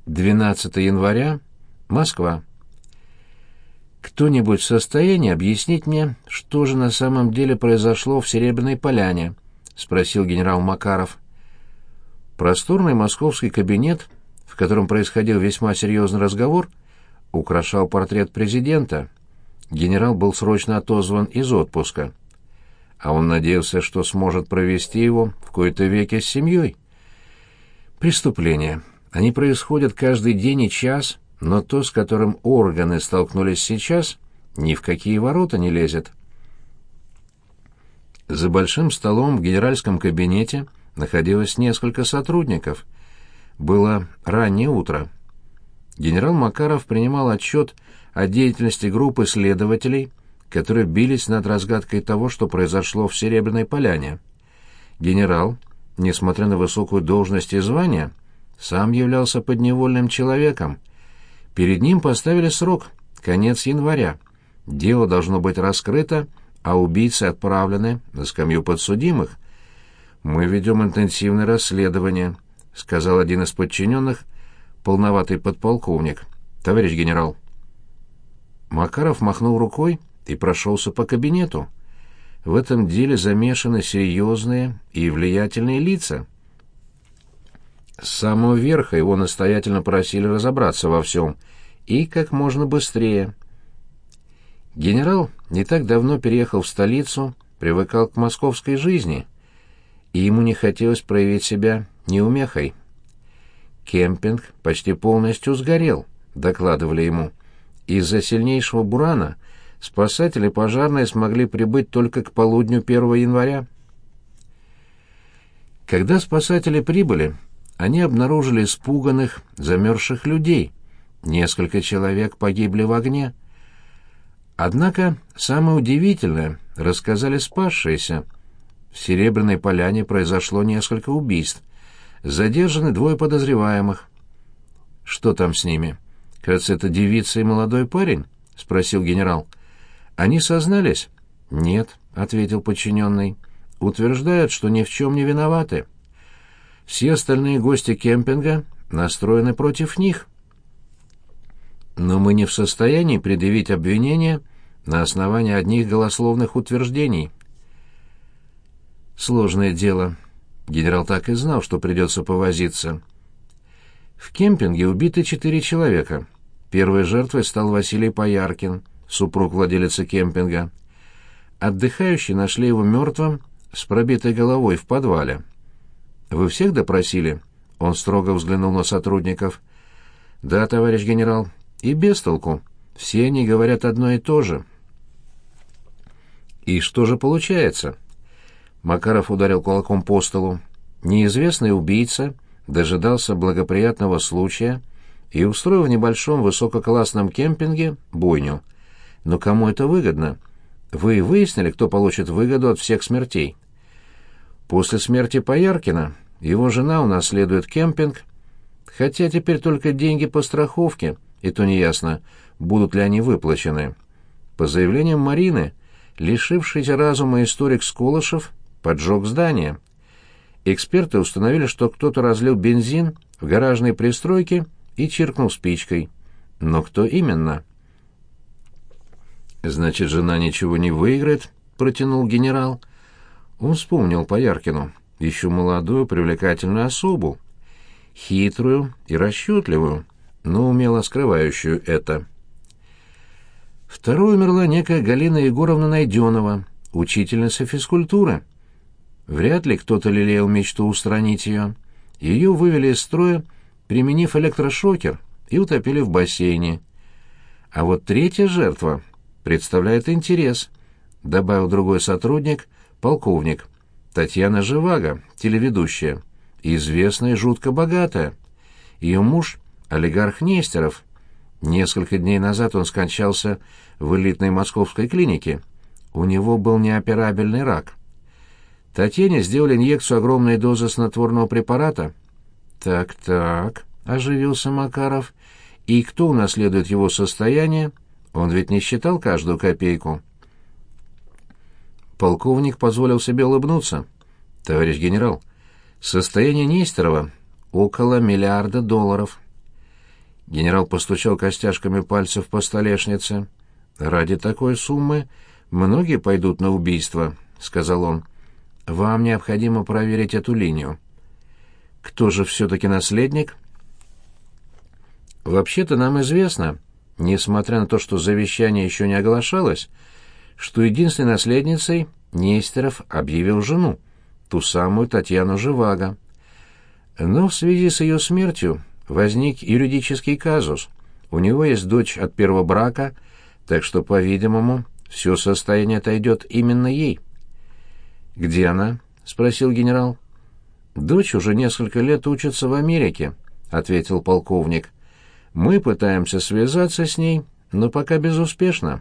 12 января, Москва. Кто-нибудь в состоянии объяснить мне, что же на самом деле произошло в Серебряной Поляне? Спросил генерал Макаров. Просторный московский кабинет, в котором происходил весьма серьезный разговор, украшал портрет президента. Генерал был срочно отозван из отпуска, а он надеялся, что сможет провести его в кои-то веки с семьей. Преступления. Они происходят каждый день и час, но то, с которым органы столкнулись сейчас, ни в какие ворота не лезет. За большим столом в генеральском кабинете находилось несколько сотрудников. Было раннее утро. Генерал Макаров принимал отчет о деятельности группы следователей, которые бились над разгадкой того, что произошло в Серебряной Поляне. Генерал, несмотря на высокую должность и звание, сам являлся подневольным человеком. Перед ним поставили срок — конец января. Дело должно быть раскрыто, а убийцы отправлены на скамью подсудимых. «Мы ведем интенсивное расследование», — сказал один из подчиненных, полноватый подполковник. «Товарищ генерал». Макаров махнул рукой и прошелся по кабинету. В этом деле замешаны серьезные и влиятельные лица. С самого верха его настоятельно просили разобраться во всем, и как можно быстрее. Генерал не так давно переехал в столицу, привыкал к московской жизни, и ему не хотелось проявить себя неумехой. «Кемпинг почти полностью сгорел», — докладывали ему. «Из-за сильнейшего бурана спасатели пожарные смогли прибыть только к полудню 1 января». Когда спасатели прибыли, они обнаружили испуганных, замерзших людей. Несколько человек погибли в огне. Однако самое удивительное рассказали спасшиеся. В Серебряной Поляне произошло несколько убийств. Задержаны 2 подозреваемых. «Что там с ними? Кажется, это девица и молодой парень?» — спросил генерал. «Они сознались?» «Нет», — ответил подчиненный. «Утверждают, что ни в чем не виноваты. Все остальные гости кемпинга настроены против них. Но мы не в состоянии предъявить обвинение на основании одних голословных утверждений». Сложное дело. Генерал так и знал, что придется повозиться. В кемпинге убиты 4 человека. Первой жертвой стал Василий Пояркин, супруг владелицы кемпинга. Отдыхающие нашли его мертвым с пробитой головой в подвале. «Вы всех допросили?» Он строго взглянул на сотрудников. «Да, товарищ генерал, и без толку. Все они говорят одно и то же». «И что же получается?» Макаров ударил кулаком по столу. «Неизвестный убийца дожидался благоприятного случая и устроил в небольшом высококлассном кемпинге бойню. Но кому это выгодно? Вы выяснили, кто получит выгоду от всех смертей?» «После смерти Пояркина его жена унаследует кемпинг, хотя теперь только деньги по страховке, и то неясно, будут ли они выплачены. По заявлениям Марины, лишившийся разума историк Сколышев поджег здание. Эксперты установили, что кто-то разлил бензин в гаражной пристройке и чиркнул спичкой. Но кто именно?» «Значит, жена ничего не выиграет», — протянул генерал. Он вспомнил Пояркину, еще молодую привлекательную особу, хитрую и расчетливую, но умело скрывающую это. Второй умерла некая Галина Егоровна Найденова, учительница физкультуры. Вряд ли кто-то лелеял мечту устранить ее. Ее вывели из строя, применив электрошокер, и утопили в бассейне. А вот третья жертва представляет интерес, добавил другой сотрудник, полковник. Татьяна Живаго, телеведущая, известная и жутко богатая. Ее муж — олигарх Нестеров. Несколько дней назад он скончался в элитной московской клинике. У него был неоперабельный рак. Татьяне сделали инъекцию огромной дозы снотворного препарата. «Так», — оживился Макаров, — «и кто унаследует его состояние? Он ведь не считал каждую копейку». Полковник позволил себе улыбнуться. «Товарищ генерал, состояние Нестерова — около $1 миллиарда. Генерал постучал костяшками пальцев по столешнице. «Ради такой суммы многие пойдут на убийство», — сказал он. «Вам необходимо проверить эту линию». «Кто же все-таки наследник?» «Вообще-то нам известно, несмотря на то, что завещание еще не оглашалось, что единственной наследницей Нестеров объявил жену, ту самую Татьяну Живаго. Но в связи с ее смертью возник юридический казус. У него есть дочь от первого брака, так что, по-видимому, все состояние отойдет именно ей». «Где она?» — спросил генерал. «Дочь уже несколько лет учится в Америке», — ответил полковник. «Мы пытаемся связаться с ней, но пока безуспешно».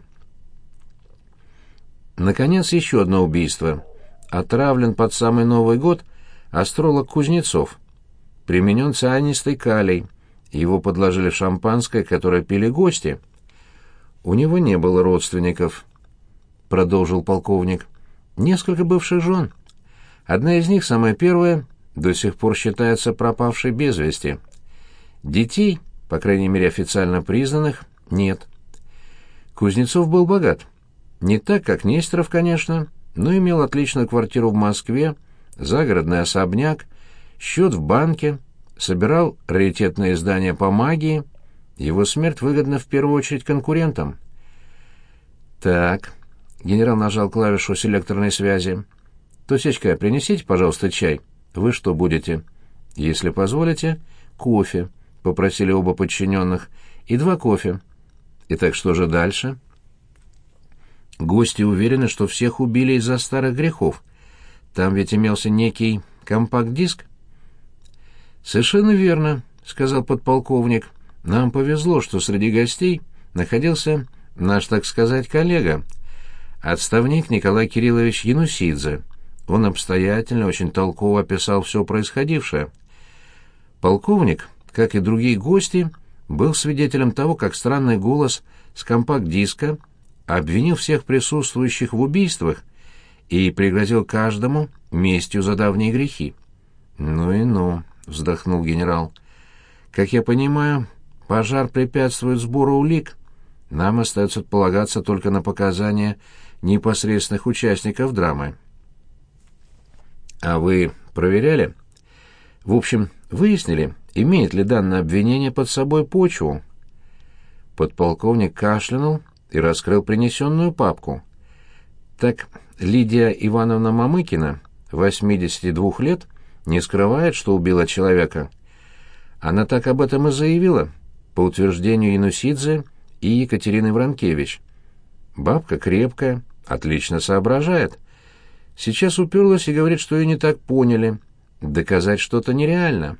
Наконец, еще одно убийство. Отравлен под самый Новый год астролог Кузнецов. Применен цианистый калий. Его подложили в шампанское, которое пили гости. «У него не было родственников», — продолжил полковник. «Несколько бывших жен. Одна из них, самая первая, до сих пор считается пропавшей без вести. Детей, по крайней мере официально признанных, нет. Кузнецов был богат. Не так, как Нестеров, конечно, но имел отличную квартиру в Москве, загородный особняк, счет в банке, собирал раритетные издания по магии. Его смерть выгодна в первую очередь конкурентам». «Так», — генерал нажал клавишу селекторной связи. «Тосечка, принесите, пожалуйста, чай. Вы что будете?» «Если позволите, кофе», — попросили оба подчиненных, — «и 2 кофе». «Итак, что же дальше?» «Гости уверены, что всех убили из-за старых грехов. Там ведь имелся некий компакт-диск». «Совершенно верно», — сказал подполковник. «Нам повезло, что среди гостей находился наш, так сказать, коллега, отставник Николай Кириллович Янусидзе. Он обстоятельно, очень толково описал все происходившее. Полковник, как и другие гости, был свидетелем того, как странный голос с компакт-диска обвинил всех присутствующих в убийствах и пригрозил каждому местью за давние грехи». «Ну и ну», — вздохнул генерал. «Как я понимаю, пожар препятствует сбору улик. Нам остается полагаться только на показания непосредственных участников драмы». «А вы проверяли? В общем, выяснили, имеет ли данное обвинение под собой почву?» Подполковник кашлянул и раскрыл принесенную папку. «Так Лидия Ивановна Мамыкина, 82 лет, не скрывает, что убила человека. Она так об этом и заявила, по утверждению Янусидзе и Екатерины Вранкевич. Бабка крепкая, отлично соображает. Сейчас уперлась и говорит, что ее не так поняли. Доказать что-то нереально.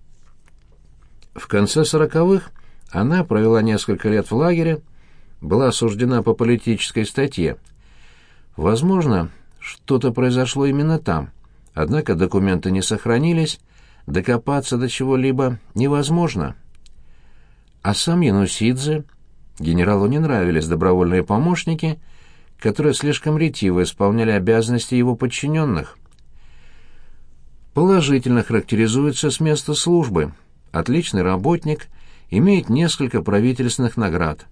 В конце 40-х она провела несколько лет в лагере, была осуждена по политической статье. Возможно, что-то произошло именно там, однако документы не сохранились, докопаться до чего-либо невозможно. А сам Янусидзе, генералу не нравились добровольные помощники, которые слишком ретиво исполняли обязанности его подчиненных. Положительно характеризуется с места службы. Отличный работник, имеет несколько правительственных наград.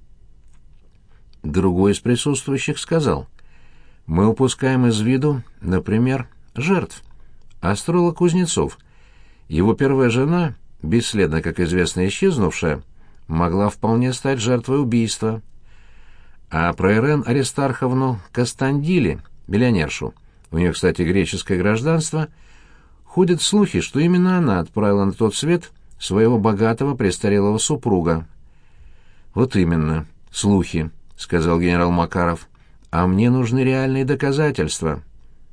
Другой из присутствующих сказал: «Мы упускаем из виду, например, жертв. Астролог Кузнецов. Его первая жена, бесследно, как известно, исчезнувшая, могла вполне стать жертвой убийства. А про Ирен Аристарховну Кастандили, миллионершу, у нее, кстати, греческое гражданство, ходят слухи, что именно она отправила на тот свет своего богатого престарелого супруга». «Вот именно, слухи», — сказал генерал Макаров. «А мне нужны реальные доказательства».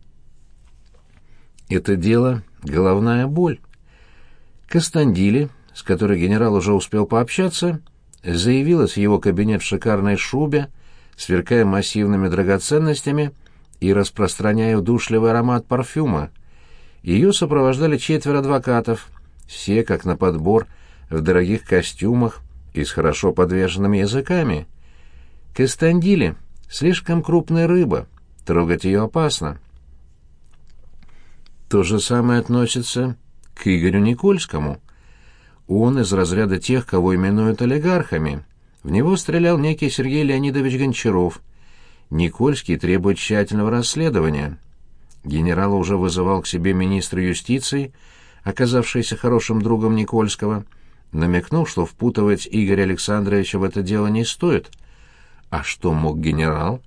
Это дело — головная боль. Кастандили, с которой генерал уже успел пообщаться, заявилась в его кабинет в шикарной шубе, сверкая массивными драгоценностями и распространяя удушливый аромат парфюма. Ее сопровождали 4 адвокатов, все, как на подбор, в дорогих костюмах и с хорошо подвешенными языками. Кастандили — слишком крупная рыба, трогать ее опасно. То же самое относится к Игорю Никольскому. Он из разряда тех, кого именуют олигархами. В него стрелял некий Сергей Леонидович Гончаров. Никольский требует тщательного расследования. Генерал уже вызывал к себе министра юстиции, оказавшийся хорошим другом Никольского, намекнул, что впутывать Игоря Александровича в это дело не стоит. А что мог генерал?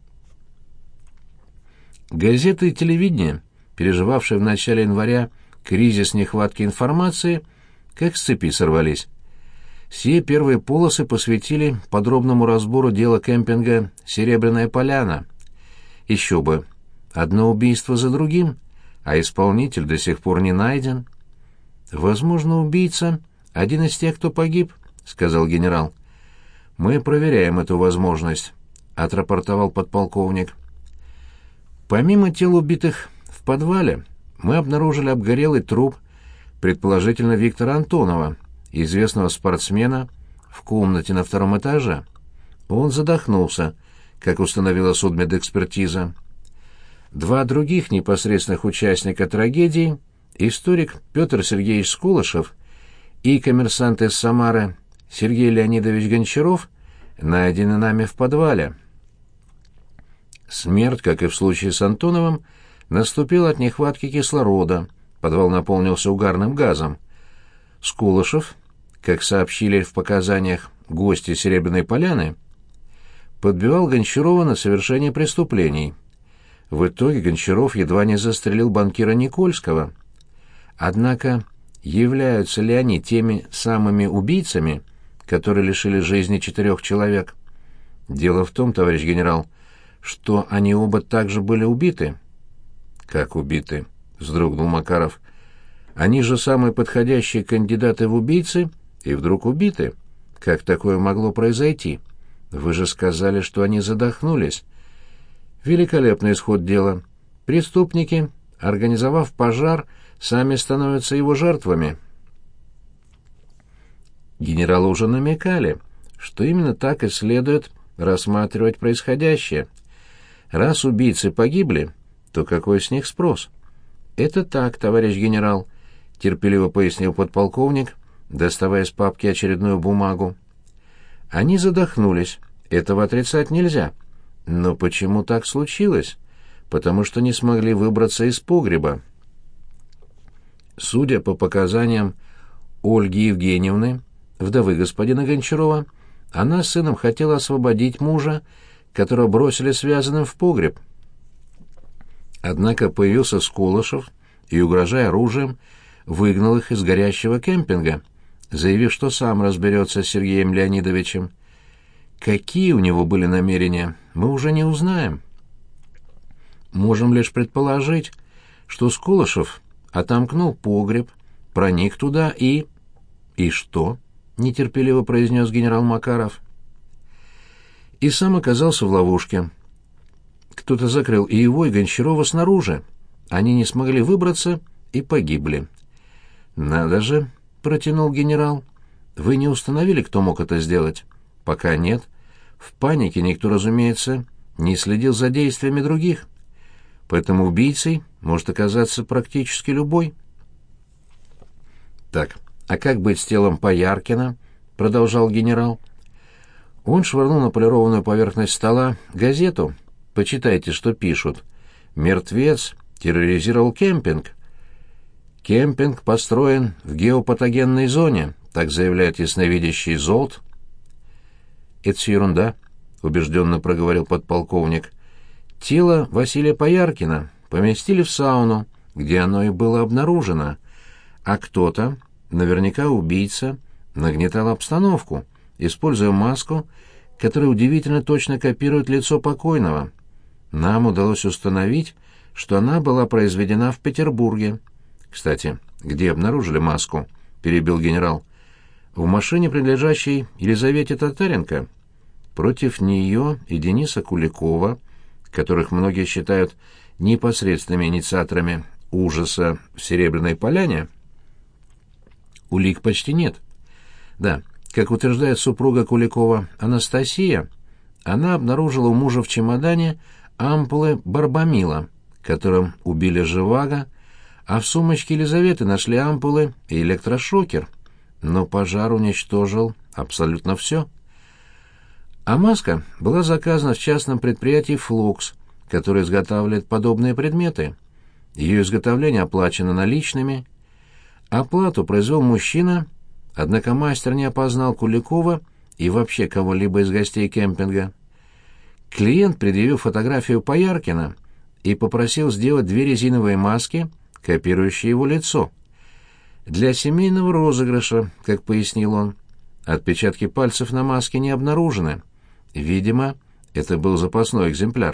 Газеты и телевидение, переживавшие в начале января кризис нехватки информации, как с цепи сорвались. Все первые полосы посвятили подробному разбору дела кемпинга «Серебряная поляна». Еще бы, одно убийство за другим, а исполнитель до сих пор не найден. «Возможно, убийца — один из тех, кто погиб», — сказал генерал. «Мы проверяем эту возможность», — отрапортовал подполковник. Помимо тел убитых в подвале, мы обнаружили обгорелый труп, предположительно Виктора Антонова, известного спортсмена, в комнате на 2-м этаже. Он задохнулся, как установила судмедэкспертиза. 2 других непосредственных участника трагедии, историк Петр Сергеевич Скулышев и коммерсант из Самары Сергей Леонидович Гончаров, найдены нами в подвале. Смерть, как и в случае с Антоновым, наступила от нехватки кислорода, подвал наполнился угарным газом. Скулышев, как сообщили в показаниях гости Серебряной поляны, подбивал Гончарова на совершение преступлений. В итоге Гончаров едва не застрелил банкира Никольского. Однако являются ли они теми самыми убийцами, которые лишили жизни 4 человек? Дело в том, товарищ генерал, что они оба также были убиты. «Как убиты?» — вздрогнул Макаров. «Они же самые подходящие кандидаты в убийцы, и вдруг убиты. Как такое могло произойти? Вы же сказали, что они задохнулись». «Великолепный исход дела. Преступники, организовав пожар, сами становятся его жертвами». Генералы уже намекали, что именно так и следует рассматривать происходящее. Раз убийцы погибли, то какой с них спрос? «Это так, товарищ генерал», — терпеливо пояснил подполковник, доставая из папки очередную бумагу. «Они задохнулись, этого отрицать нельзя. Но почему так случилось? Потому что не смогли выбраться из погреба». Судя по показаниям Ольги Евгеньевны, вдовы господина Гончарова, она с сыном хотела освободить мужа, которого бросили связанным в погреб. Однако появился Скулышев и, угрожая оружием, выгнал их из горящего кемпинга, заявив, что сам разберется с Сергеем Леонидовичем. Какие у него были намерения, мы уже не узнаем. Можем лишь предположить, что Скулышев отомкнул погреб, проник туда и... «И что?» — нетерпеливо произнес генерал Макаров. «И сам оказался в ловушке. Кто-то закрыл и его, и Гончарова снаружи. Они не смогли выбраться и погибли». «Надо же», — протянул генерал. «Вы не установили, кто мог это сделать?» «Пока нет. В панике никто, разумеется, не следил за действиями других. Поэтому убийцей может оказаться практически любой». «Так, а как быть с телом Пояркина?» — продолжал генерал. Он швырнул на полированную поверхность стола газету. «Почитайте, что пишут. Мертвец терроризировал кемпинг. Кемпинг построен в геопатогенной зоне», так заявляет ясновидящий Золт. «Это все ерунда», — убежденно проговорил подполковник. «Тело Василия Пояркина поместили в сауну, где оно и было обнаружено, а кто-то, наверняка убийца, нагнетал обстановку, используя маску, которая удивительно точно копирует лицо покойного. Нам удалось установить, что она была произведена в Петербурге». «Кстати, где обнаружили маску?» — перебил генерал. «В машине, принадлежащей Елизавете Татаренко. Против нее и Дениса Куликова, которых многие считают непосредственными инициаторами ужаса в Серебряной поляне, улик почти нет. Да, как утверждает супруга Куликова Анастасия, она обнаружила у мужа в чемодане ампулы барбамила, которым убили Живаго, а в сумочке Елизаветы нашли ампулы и электрошокер. но пожар уничтожил абсолютно все. А маска была заказана в частном предприятии «Флукс», которое изготавливает подобные предметы. Ее изготовление оплачено наличными. Оплату произвел мужчина, однако мастер не опознал Куликова и вообще кого-либо из гостей кемпинга. Клиент предъявил фотографию Пояркина и попросил сделать 2 резиновые маски, копирующие его лицо. Для семейного розыгрыша, как пояснил он. Отпечатки пальцев на маске не обнаружены. Видимо, это был запасной экземпляр.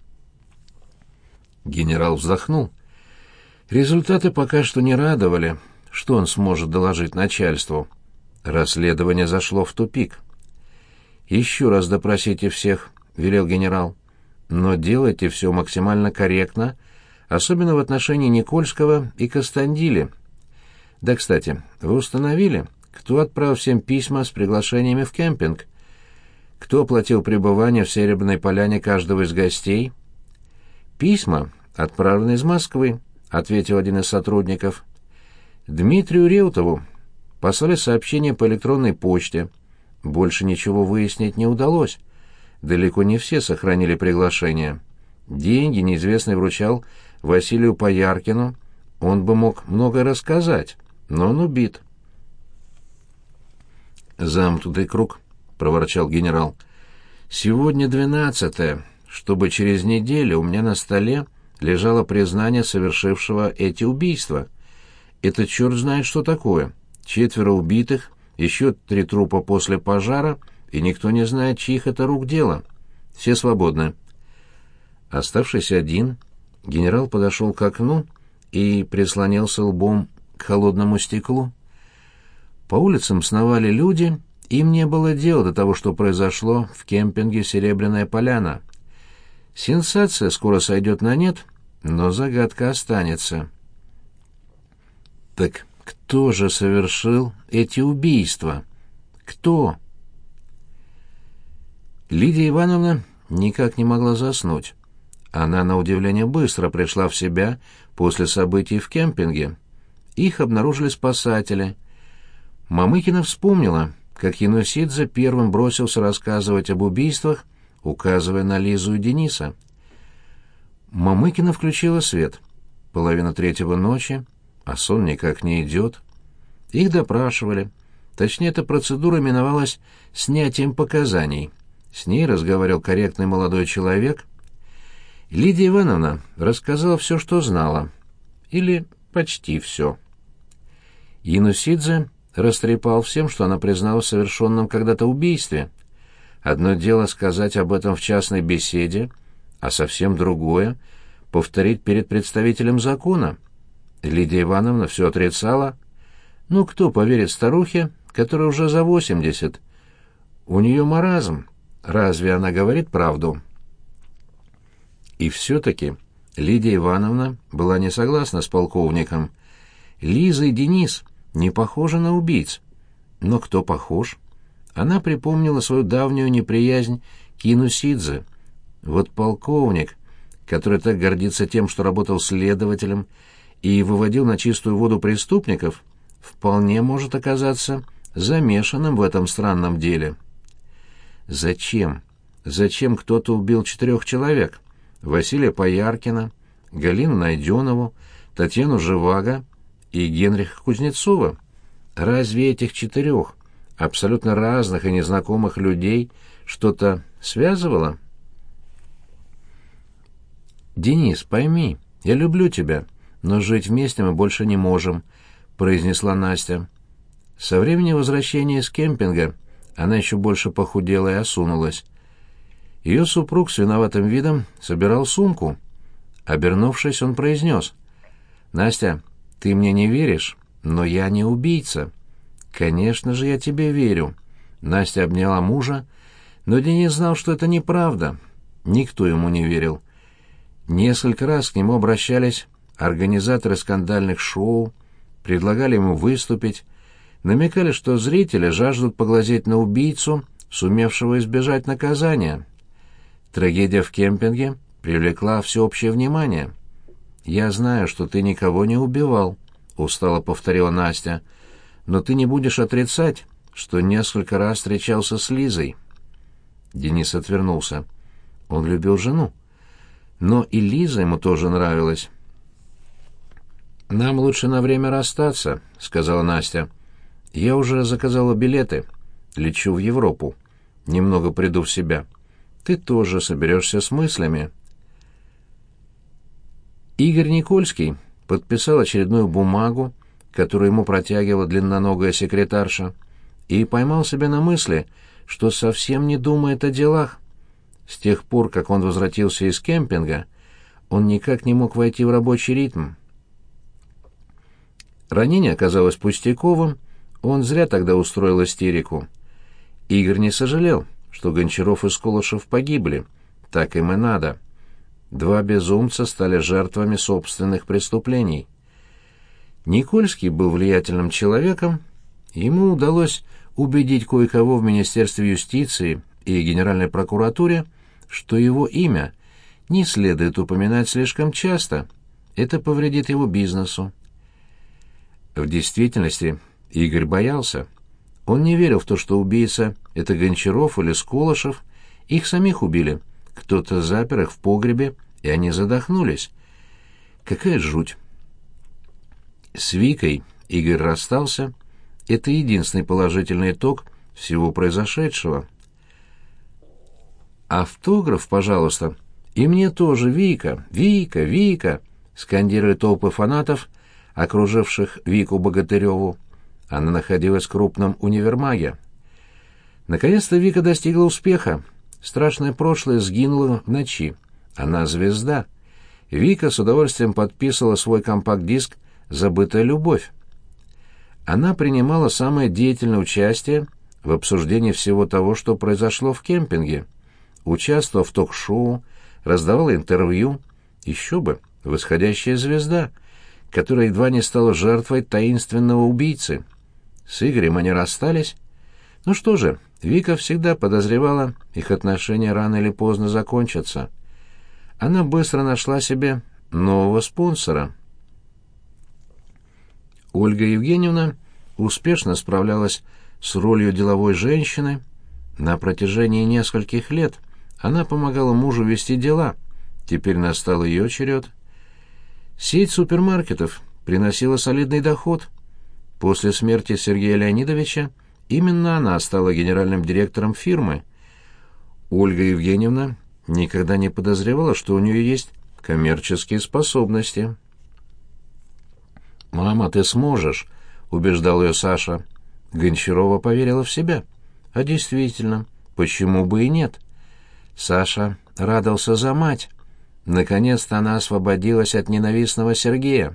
Генерал вздохнул. Результаты пока что не радовали. Что он сможет доложить начальству? Расследование зашло в тупик. «Еще раз допросите всех», — велел генерал. «Но делайте все максимально корректно, особенно в отношении Никольского и Костандили. Да, кстати, вы установили, кто отправил всем письма с приглашениями в кемпинг? Кто оплатил пребывание в Серебряной Поляне каждого из гостей?» «Письма отправлены из Москвы», — ответил один из сотрудников. «Дмитрию Реутову послали сообщение по электронной почте. Больше ничего выяснить не удалось. Далеко не все сохранили приглашение. Деньги неизвестный вручал Василию Пояркину. Он бы мог многое рассказать, но он убит». «Замкнутый круг», — проворчал генерал. «Сегодня 12-е, чтобы через неделю у меня на столе лежало признание совершившего эти убийства. Это черт знает что такое. 4 убитых, еще 3 трупа после пожара, и никто не знает, чьих это рук дело. Все свободны». Оставшись один, генерал подошел к окну и прислонился лбом к холодному стеклу. По улицам сновали люди, им не было дела до того, что произошло в кемпинге «Серебряная Поляна». Сенсация скоро сойдет на нет, но загадка останется. Так кто же совершил эти убийства? Кто? Лидия Ивановна никак не могла заснуть. Она, на удивление, быстро пришла в себя после событий в кемпинге. Их обнаружили спасатели. Мамыкина вспомнила, как Янусидзе первым бросился рассказывать об убийствах, указывая на Лизу и Дениса. Мамыкина включила свет. 2:30 ночи, а сон никак не идет. Их допрашивали. Точнее, эта процедура именовалась снятием показаний. С ней разговаривал корректный молодой человек. Лидия Ивановна рассказала все, что знала. Или почти все. Янусидзе растрепал всем, что она признала в совершенном когда-то убийстве. Одно дело сказать об этом в частной беседе, а совсем другое — повторить перед представителем закона. Лидия Ивановна все отрицала. Ну, кто поверит старухе, которая уже за 80? У нее маразм. Разве она говорит правду? И все-таки Лидия Ивановна была не согласна с полковником. Лиза и Денис не похожи на убийц. Но кто похож? Она припомнила свою давнюю неприязнь к Янусидзе. Вот полковник, который так гордится тем, что работал следователем и выводил на чистую воду преступников, вполне может оказаться замешанным в этом странном деле. Зачем? Зачем кто-то убил 4 человек? Василия Пояркина, Галину Найденову, Татьяну Живаго и Генриха Кузнецова? Разве этих 4 абсолютно разных и незнакомых людей что-то связывало? «Денис, пойми, я люблю тебя, но жить вместе мы больше не можем», — произнесла Настя. Со времени возвращения с кемпинга она еще больше похудела и осунулась. Ее супруг с виноватым видом собирал сумку. Обернувшись, он произнес: «Настя, ты мне не веришь, но я не убийца». «Конечно же, я тебе верю». Настя обняла мужа, но Денис знал, что это неправда. Никто ему не верил. Несколько раз к нему обращались организаторы скандальных шоу, предлагали ему выступить, намекали, что зрители жаждут поглазеть на убийцу, сумевшего избежать наказания. Трагедия в кемпинге привлекла всеобщее внимание. «Я знаю, что ты никого не убивал», — устало повторила Настя. но ты не будешь отрицать, что несколько раз встречался с Лизой». Денис отвернулся. Он любил жену. Но и Лиза ему тоже нравилась. «Нам лучше на время расстаться», — сказала Настя. «Я уже заказала билеты. Лечу в Европу. Немного приду в себя. Ты тоже соберешься с мыслями». Игорь Никольский подписал очередную бумагу, которую ему протягивала длинноногая секретарша, и поймал себя на мысли, что совсем не думает о делах. С тех пор, как он возвратился из кемпинга, он никак не мог войти в рабочий ритм. Ранение оказалось пустяковым, он зря тогда устроил истерику. Игорь не сожалел, что Гончаров и Сколышев погибли. Так им и надо. Два безумца стали жертвами собственных преступлений. Никольский был влиятельным человеком, ему удалось убедить кое-кого в Министерстве юстиции и Генеральной прокуратуре, что его имя не следует упоминать слишком часто, это повредит его бизнесу. В действительности Игорь боялся. Он не верил в то, что убийца — это Гончаров или Сколышев. Их самих убили. Кто-то запер их в погребе, и они задохнулись. Какая жуть! С Викой Игорь расстался. Это единственный положительный итог всего произошедшего. «Автограф, пожалуйста. И мне тоже, Вика, Вика, Вика!» — скандировали толпы фанатов, окруживших Вику Богатыреву. Она находилась в крупном универмаге. Наконец-то Вика достигла успеха. Страшное прошлое сгинуло в ночи. Она звезда. Вика с удовольствием подписывала свой компакт-диск «Забытая любовь». Она принимала самое деятельное участие в обсуждении всего того, что произошло в кемпинге. Участвовала в ток-шоу, раздавала интервью. Еще бы, восходящая звезда, которая едва не стала жертвой таинственного убийцы. С Игорем они расстались. Ну что же, Вика всегда подозревала, их отношения рано или поздно закончатся. Она быстро нашла себе нового спонсора. Ольга Евгеньевна успешно справлялась с ролью деловой женщины. На протяжении нескольких лет она помогала мужу вести дела. Теперь настал ее черед. Сеть супермаркетов приносила солидный доход. После смерти Сергея Леонидовича именно она стала генеральным директором фирмы. Ольга Евгеньевна никогда не подозревала, что у нее есть коммерческие способности. «Мама, ты сможешь», — убеждал ее Саша. Гончарова поверила в себя. А действительно, почему бы и нет? Саша радовался за мать. Наконец-то она освободилась от ненавистного Сергея.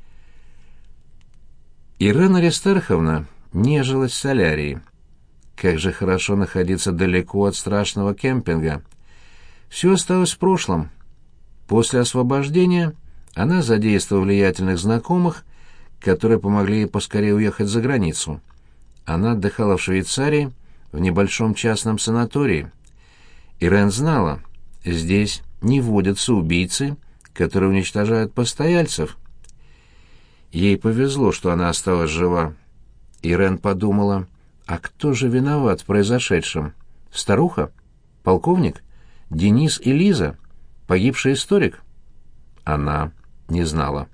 Ирена Аристарховна нежилась в солярии. Как же хорошо находиться далеко от страшного кемпинга. Все осталось в прошлом. После освобождения она задействовала влиятельных знакомых, которые помогли ей поскорее уехать за границу. Она отдыхала в Швейцарии в небольшом частном санатории. Ирен знала, здесь не водятся убийцы, которые уничтожают постояльцев. Ей повезло, что она осталась жива. Ирен подумала, а кто же виноват в произошедшем? Старуха? Полковник? Денис и Лиза? Погибший историк? Она не знала.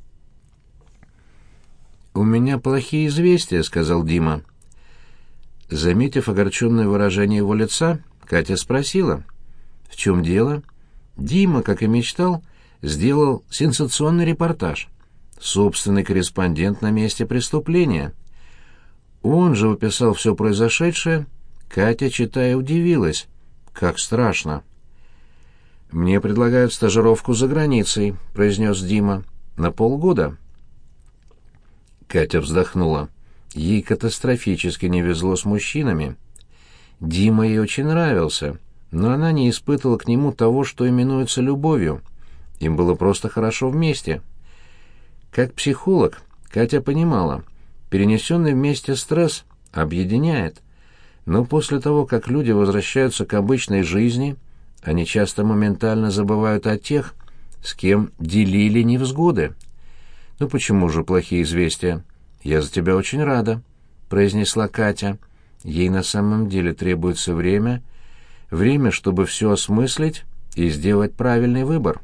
«У меня плохие известия», — сказал Дима. Заметив огорченное выражение его лица, Катя спросила, «В чем дело?» Дима, как и мечтал, сделал сенсационный репортаж. Собственный корреспондент на месте преступления. Он же описал все произошедшее. Катя, читая, удивилась. Как страшно. «Мне предлагают стажировку за границей», — произнес Дима. «На полгода». Катя вздохнула. Ей катастрофически не везло с мужчинами. Дима ей очень нравился, но она не испытывала к нему того, что именуется любовью. Им было просто хорошо вместе. Как психолог, Катя понимала, перенесенный вместе стресс объединяет. Но после того, как люди возвращаются к обычной жизни, они часто моментально забывают о тех, с кем делили невзгоды. Ну почему же плохие известия? «Я за тебя очень рада», — произнесла Катя. «Ей на самом деле требуется время, чтобы все осмыслить и сделать правильный выбор».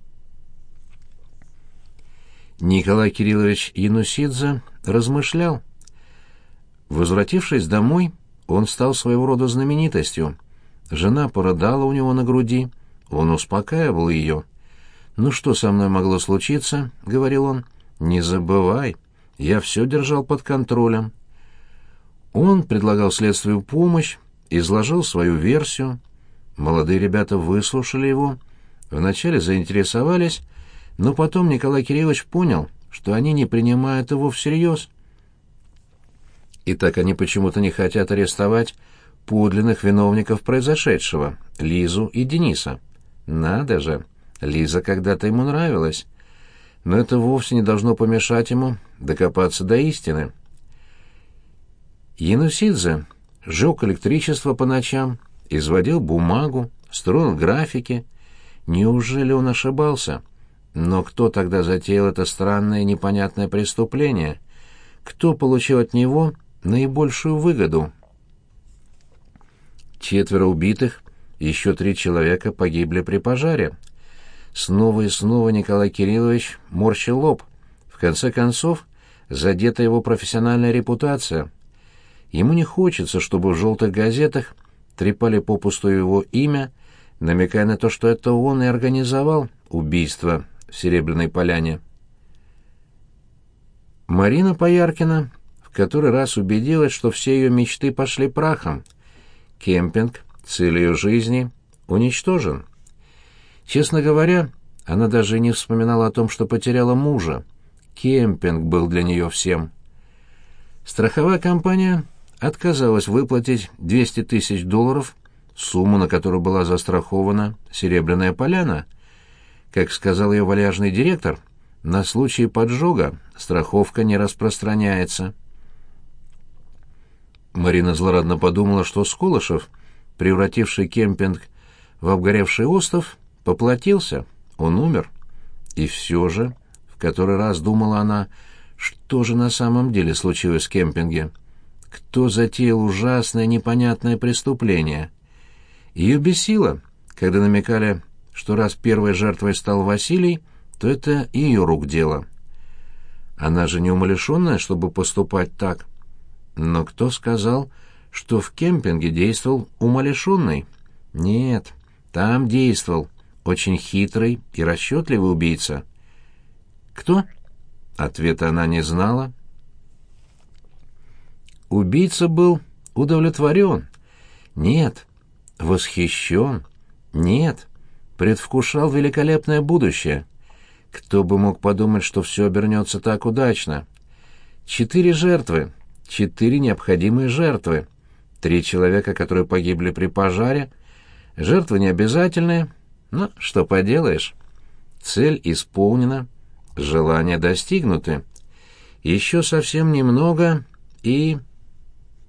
Николай Кириллович Янусидзе размышлял. Возвратившись домой, он стал своего рода знаменитостью. Жена порыдала у него на груди, он успокаивал ее. «Ну что со мной могло случиться?» — говорил он. «Не забывай, я все держал под контролем». Он предлагал следствию помощь, изложил свою версию. Молодые ребята выслушали его, вначале заинтересовались, но потом Николай Кириллович понял, что они не принимают его всерьез. И так они почему-то не хотят арестовать подлинных виновников произошедшего, Лизу и Дениса. Надо же, Лиза когда-то ему нравилась. Но это вовсе не должно помешать ему докопаться до истины. Янусидзе жег электричество по ночам, изводил бумагу, строил графики. Неужели он ошибался? Но кто тогда затеял это странное и непонятное преступление? Кто получил от него наибольшую выгоду? 4 убитых, еще 3 человека погибли при пожаре. Снова и снова Николай Кириллович морщил лоб. В конце концов, задета его профессиональная репутация. Ему не хочется, чтобы в желтых газетах трепали попусту его имя, намекая на то, что это он и организовал убийство в Серебряной Поляне. Марина Пояркина в который раз убедилась, что все ее мечты пошли прахом. Кемпинг, цель ее жизни, уничтожен. Честно говоря, она даже и не вспоминала о том, что потеряла мужа. Кемпинг был для нее всем. Страховая компания отказалась выплатить $200 тысяч, сумму, на которую была застрахована Серебряная Поляна. Как сказал ее вальяжный директор, на случай поджога страховка не распространяется. Марина злорадно подумала, что Сколышев, превративший кемпинг в обгоревший остов, поплатился, он умер. И все же, в который раз думала она, что же на самом деле случилось в кемпинге? Кто затеял ужасное непонятное преступление? Ее бесило, когда намекали, что раз первой жертвой стал Василий, то это ее рук дело. Она же не умалишенная, чтобы поступать так. Но кто сказал, что в кемпинге действовал умалишенный? Нет, там действовал очень хитрый и расчетливый убийца. Кто? Ответа она не знала. Убийца был удовлетворен. Нет. Восхищен. Нет. Предвкушал великолепное будущее. Кто бы мог подумать, что все обернется так удачно? 4 жертвы. 4 необходимые жертвы. 3 человека, которые погибли при пожаре. Жертвы необязательные. Но что поделаешь? Цель исполнена. Желания достигнуты. Еще совсем немного, и...